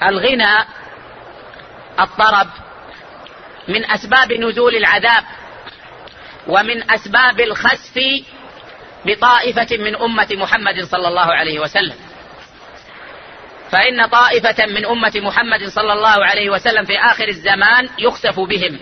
الغنى الطرب من أسباب نزول العذاب ومن أسباب الخسف بطائفة من أمة محمد صلى الله عليه وسلم. فإن طائفة من أمة محمد صلى الله عليه وسلم في آخر الزمان يخسف بهم،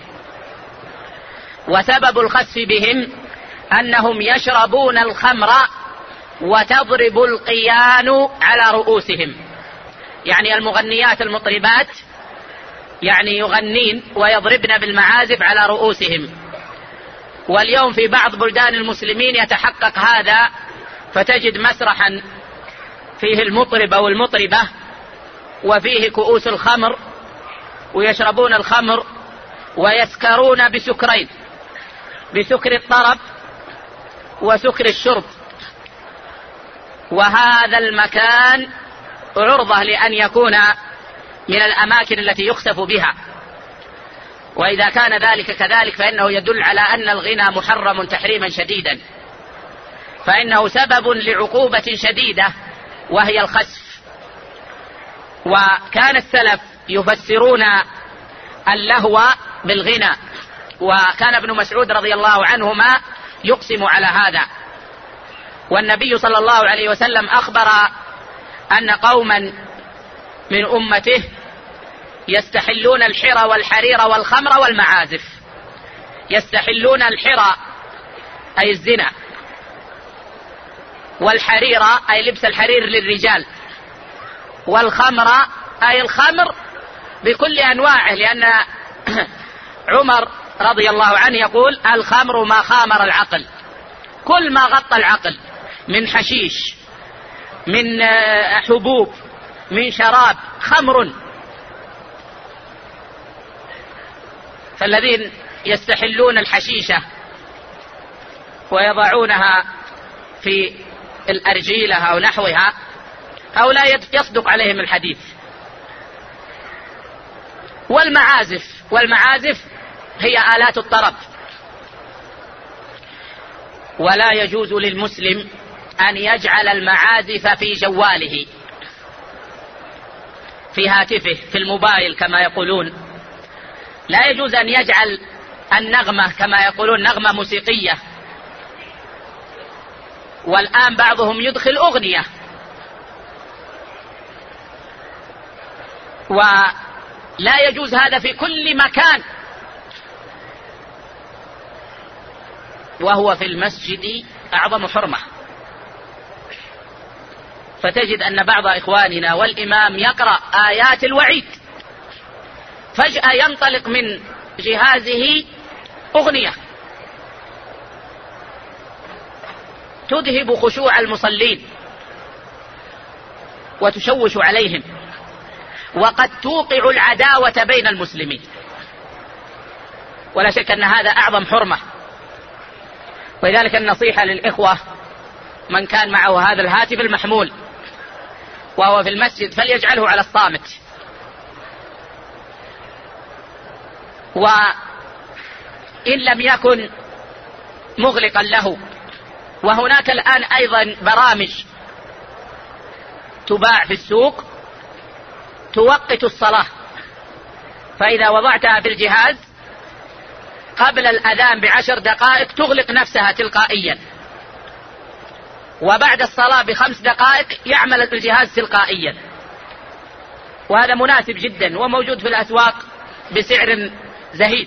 وسبب الخسف بهم أنهم يشربون الخمر وتضرب القيان على رؤوسهم، يعني المغنيات المطربات يعني يغنين ويضربن بالمعازف على رؤوسهم. واليوم في بعض بلدان المسلمين يتحقق هذا، فتجد مسرحا فيه المطرب أو المطربة وفيه كؤوس الخمر ويشربون الخمر ويسكرون بسكرين، بسكر الطرب وسكر الشرب. وهذا المكان عرضة لأن يكون من الأماكن التي يخسف بها. وإذا كان ذلك كذلك فإنه يدل على أن الغنى محرم تحريما شديدا، فإنه سبب لعقوبة شديدة وهي الخسف. وكان السلف يفسرون اللهو بالغنى، وكان ابن مسعود رضي الله عنهما يقسم على هذا. والنبي صلى الله عليه وسلم أخبر أن قوما من أمته يستحلون الحرى والحرير والخمر والمعازف. يستحلون الحرى أي الزنا، والحرير أي لبس الحرير للرجال، والخمر أي الخمر بكل أنواعه، لأن عمر رضي الله عنه يقول الخمر ما خامر العقل، كل ما غطى العقل من حشيش، من حبوب، من شراب، خمر. فالذين يستحلون الحشيشة ويضعونها في الأرجيلة أو نحوها هؤلاء يصدق عليهم الحديث. والمعازف هي آلات الطرب. ولا يجوز للمسلم أن يجعل المعازف في جواله، في هاتفه، في الموبايل كما يقولون. لا يجوز أن يجعل النغمة كما يقولون نغمة موسيقية. والآن بعضهم يدخل أغنية، ولا يجوز هذا في كل مكان، وهو في المسجد أعظم حرمة. فتجد أن بعض إخواننا والإمام يقرأ آيات الوعيد، فجأة ينطلق من جهازه أغنية تذهب خشوع المصلين وتشوش عليهم، وقد توقع العداوة بين المسلمين. ولا شك أن هذا أعظم حرمة. ولذلك النصيحة للإخوة من كان معه هذا الهاتف المحمول وهو في المسجد فليجعله على الصامت. وإن لم يكن مغلقا له. وهناك الآن أيضا برامج تباع في السوق توقت الصلاة، فإذا وضعتها في الجهاز قبل الأذان ب10 دقائق تغلق نفسها تلقائيا، وبعد الصلاة ب5 دقائق يعمل الجهاز تلقائيا. وهذا مناسب جدا وموجود في الأسواق بسعر زهيد.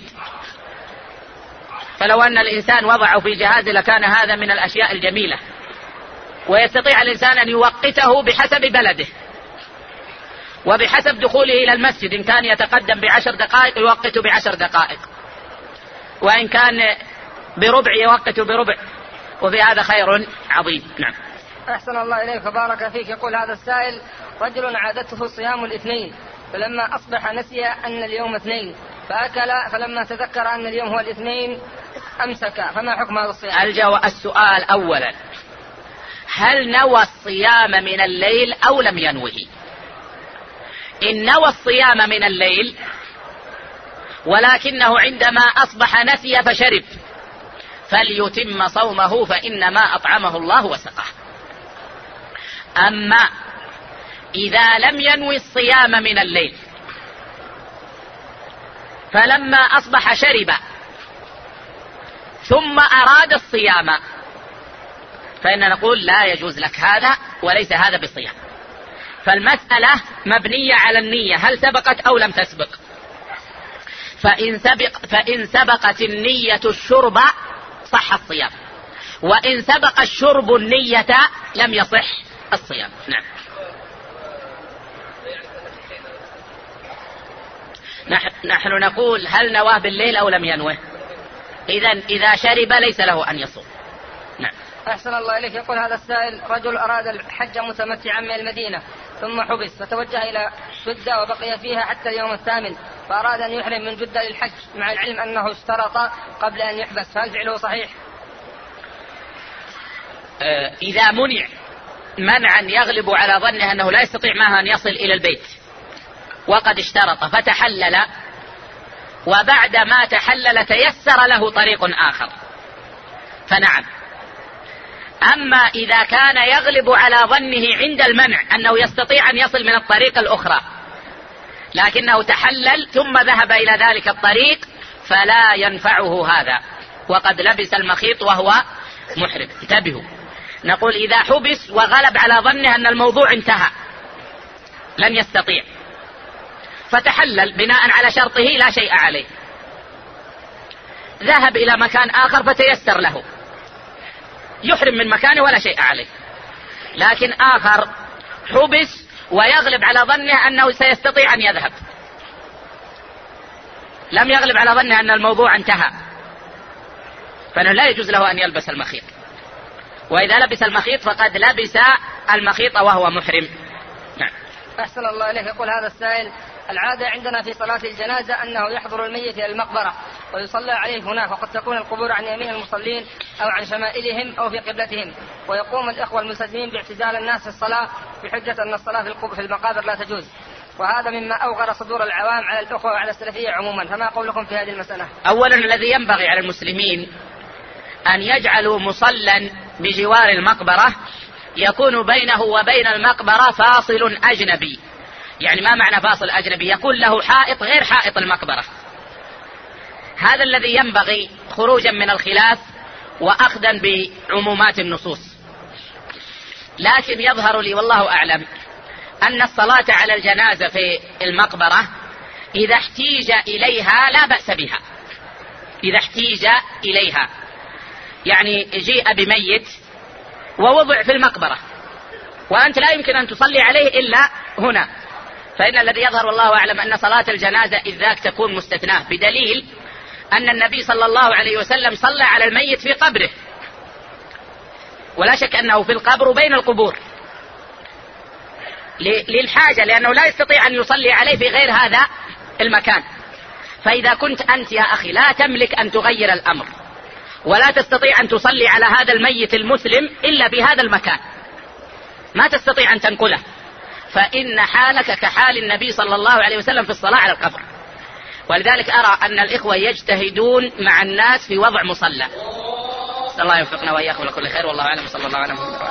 فلو أن الإنسان وضعه في جهازه لكان هذا من الأشياء الجميلة. ويستطيع الإنسان أن يوقته بحسب بلده وبحسب دخوله إلى المسجد. إن كان يتقدم ب10 دقائق يوقته ب10 دقائق، وإن كان بربع يوقته بربع، وفي هذا خير عظيم. نعم. أحسن الله إليك وبارك فيك. يقول هذا السائل: رجل عادته صيام الاثنين، فلما أصبح نسي أن اليوم اثنين فأكل، فلما تذكر أن اليوم هو الاثنين أمسك، فما حكم هذا الصيام؟ السؤال أولا: هل نوى الصيام من الليل أو لم ينوه؟ إن نوى الصيام من الليل ولكنه عندما أصبح نسي فشرب فليتم صومه، فإنما أطعمه الله وسقاه. أما إذا لم ينوي الصيام من الليل فلما أصبح شرب ثم أراد الصيام فإننا نقول لا يجوز لك هذا وليس هذا بصيام. فالمسألة مبنية على النية، هل سبقت أو لم تسبق؟ فإن سبقت النية الشرب صح الصيام، وإن سبق الشرب النية لم يصح الصيام. نعم. نحن نقول هل نواه بالليل أو لم ينوه؟ إذا شرب ليس له أن يصوم. نعم. أحسن الله إليك. يقول هذا السائل: رجل أراد الحج متمتعا من المدينة ثم حبس فتوجه إلى جدة وبقي فيها حتى اليوم الثامن، فأراد أن يحرم من جدة للحج مع العلم أنه اشترط قبل أن يحبس، فهل فعله صحيح؟ إذا منع منعا يغلب على ظنه أنه لا يستطيع معه أن يصل إلى البيت وقد اشترط فتحلل، وبعد ما تحلل تيسر له طريق آخر فنعم. أما إذا كان يغلب على ظنه عند المنع أنه يستطيع أن يصل من الطريق الأخرى لكنه تحلل ثم ذهب إلى ذلك الطريق فلا ينفعه هذا، وقد لبس المخيط وهو محرم. انتبهوا، نقول إذا حبس وغلب على ظنه أن الموضوع انتهى لن يستطيع فتحلل بناء على شرطه لا شيء عليه، ذهب إلى مكان آخر فتيسر له يحرم من مكانه ولا شيء عليه. لكن آخر حبس ويغلب على ظنه أنه سيستطيع أن يذهب، لم يغلب على ظنه أن الموضوع انتهى، فإنه لا يجوز له أن يلبس المخيط، وإذا لبس المخيط فقد لبس المخيط وهو محرم. نعم. أحسن الله إليك. يقول هذا السائل: العادة عندنا في صلاة الجنازة أنه يحضر الميت إلى المقبرة ويصلى عليه هناك، وقد تكون القبور عن يمين المصلين أو عن شمائلهم أو في قبلتهم، ويقوم الإخوة الملتزمين باعتزال الناس في الصلاة بحجة أن الصلاة في المقابر لا تجوز، وهذا مما أوغر صدور العوام على الأخوة وعلى السلفية عموما، فما قولكم في هذه المسألة؟ أولا الذي ينبغي على المسلمين أن يجعلوا مصلى بجوار المقبرة يكون بينه وبين المقبرة فاصل أجنبي. يعني ما معنى فاصل أجنبي؟ يكون له حائط غير حائط المقبرة. هذا الذي ينبغي خروجا من الخلاف وأخذا بعمومات النصوص. لكن يظهر لي والله أعلم أن الصلاة على الجنازة في المقبرة إذا احتيج إليها لا بأس بها، إذا احتيج إليها، يعني جيء بميت ووضع في المقبرة وأنت لا يمكن أن تصلي عليه إلا هنا، فإن الذي يظهر والله أعلم أن صلاة الجنازة إذ ذاك تكون مستثناة، بدليل أن النبي صلى الله عليه وسلم صلى على الميت في قبره، ولا شك أنه في القبر بين القبور للحاجة، لأنه لا يستطيع أن يصلي عليه في غير هذا المكان. فإذا كنت أنت يا أخي لا تملك أن تغير الأمر ولا تستطيع أن تصلي على هذا الميت المسلم إلا بهذا المكان، ما تستطيع أن تنقله، فإن حالك كحال النبي صلى الله عليه وسلم في الصلاة على القبر. ولذلك أرى أن الإخوة يجتهدون مع الناس في وضع مصلى. الله يوفقنا وإياكم لكل خير، والله أعلم. صلى الله عليه وسلم.